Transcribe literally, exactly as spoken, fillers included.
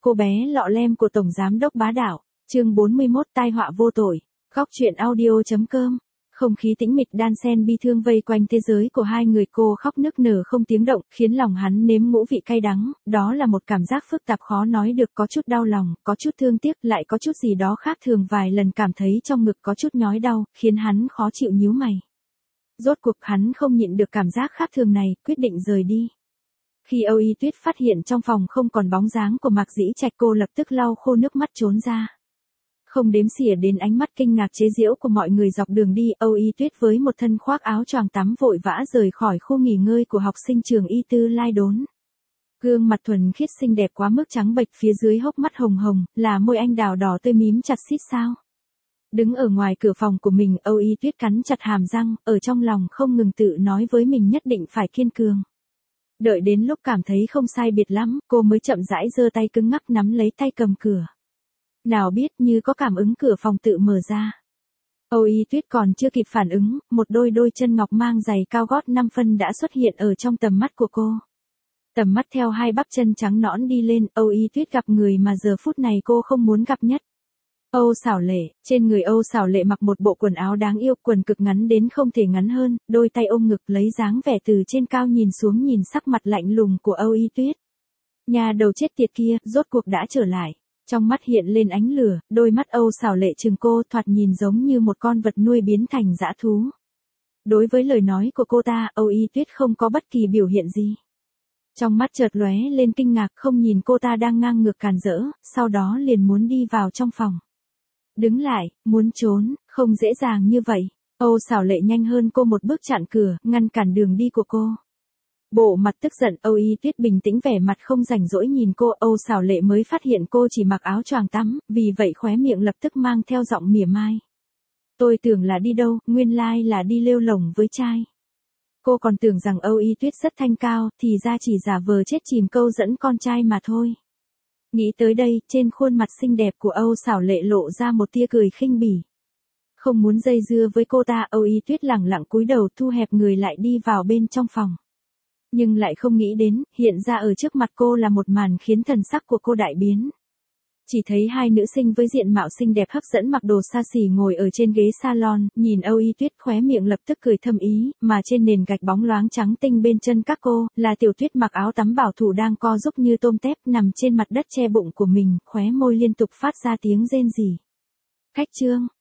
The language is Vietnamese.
cô bé lọ lem của Tổng Giám đốc bá đạo, chương bốn mươi mốt tai họa vô tội, góc truyện audio chấm com. Không khí tĩnh mịch đan xen bi thương vây quanh thế giới của hai người, cô khóc nức nở không tiếng động, khiến lòng hắn nếm ngũ vị cay đắng, đó là một cảm giác phức tạp khó nói được, có chút đau lòng, có chút thương tiếc, lại có chút gì đó khác thường, vài lần cảm thấy trong ngực có chút nhói đau, khiến hắn khó chịu nhíu mày. Rốt cuộc hắn không nhịn được cảm giác khác thường này, quyết định rời đi. Khi Âu Y Tuyết phát hiện trong phòng không còn bóng dáng của Mạc Dĩ Trạch, cô lập tức lau khô nước mắt trốn ra. Không đếm xỉa đến ánh mắt kinh ngạc chế giễu của mọi người dọc đường đi, Âu Y Tuyết với một thân khoác áo choàng tắm vội vã rời khỏi khu nghỉ ngơi của học sinh trường Y Tư Lai Đốn. Gương mặt thuần khiết xinh đẹp quá mức trắng bệch, phía dưới hốc mắt hồng hồng, là môi anh đào đỏ tươi mím chặt xít sao. Đứng ở ngoài cửa phòng của mình, Âu Y Tuyết cắn chặt hàm răng, ở trong lòng không ngừng tự nói với mình nhất định phải kiên cường. Đợi đến lúc cảm thấy không sai biệt lắm, cô mới chậm rãi giơ tay cứng ngắc nắm lấy tay cầm cửa. Nào biết như có cảm ứng, cửa phòng tự mở ra. Âu Y Tuyết còn chưa kịp phản ứng, một đôi đôi chân ngọc mang giày cao gót năm phân đã xuất hiện ở trong tầm mắt của cô. Tầm mắt theo hai bắp chân trắng nõn đi lên, Âu Y Tuyết gặp người mà giờ phút này cô không muốn gặp nhất. Âu Xảo Lệ, trên người Âu Xảo Lệ mặc một bộ quần áo đáng yêu, quần cực ngắn đến không thể ngắn hơn, đôi tay ôm ngực lấy dáng vẻ từ trên cao nhìn xuống, nhìn sắc mặt lạnh lùng của Âu Y Tuyết. Nhà đầu chết tiệt kia, rốt cuộc đã trở lại. Trong mắt hiện lên ánh lửa, đôi mắt Âu Xảo Lệ trừng cô, thoạt nhìn giống như một con vật nuôi biến thành dã thú. Đối với lời nói của cô ta, Âu Y Tuyết không có bất kỳ biểu hiện gì. Trong mắt chợt lóe lên kinh ngạc, không nhìn cô ta đang ngang ngược càn rỡ, sau đó liền muốn đi vào trong phòng. Đứng lại, muốn trốn, không dễ dàng như vậy. Âu Xảo Lệ nhanh hơn cô một bước chặn cửa, ngăn cản đường đi của cô. Bộ mặt tức giận, Âu Y Tuyết bình tĩnh vẻ mặt không rảnh rỗi nhìn cô. Âu Xảo Lệ mới phát hiện cô chỉ mặc áo choàng tắm, vì vậy khóe miệng lập tức mang theo giọng mỉa mai. Tôi tưởng là đi đâu, nguyên lai là đi lêu lổng với trai. Cô còn tưởng rằng Âu Y Tuyết rất thanh cao, thì ra chỉ giả vờ chết chìm câu dẫn con trai mà thôi. Nghĩ tới đây, trên khuôn mặt xinh đẹp của Âu Xảo Lệ lộ ra một tia cười khinh bỉ. Không muốn dây dưa với cô ta, Âu Y Tuyết lẳng lặng cúi đầu thu hẹp người lại đi vào bên trong phòng. Nhưng lại không nghĩ đến, hiện ra ở trước mặt cô là một màn khiến thần sắc của cô đại biến. Chỉ thấy hai nữ sinh với diện mạo xinh đẹp hấp dẫn mặc đồ xa xỉ ngồi ở trên ghế salon, nhìn Âu Y Tuyết khóe miệng lập tức cười thâm ý, mà trên nền gạch bóng loáng trắng tinh bên chân các cô, là Tiểu Tuyết mặc áo tắm bảo thủ đang co giúp như tôm tép nằm trên mặt đất che bụng của mình, khóe môi liên tục phát ra tiếng rên rỉ. Khách trương,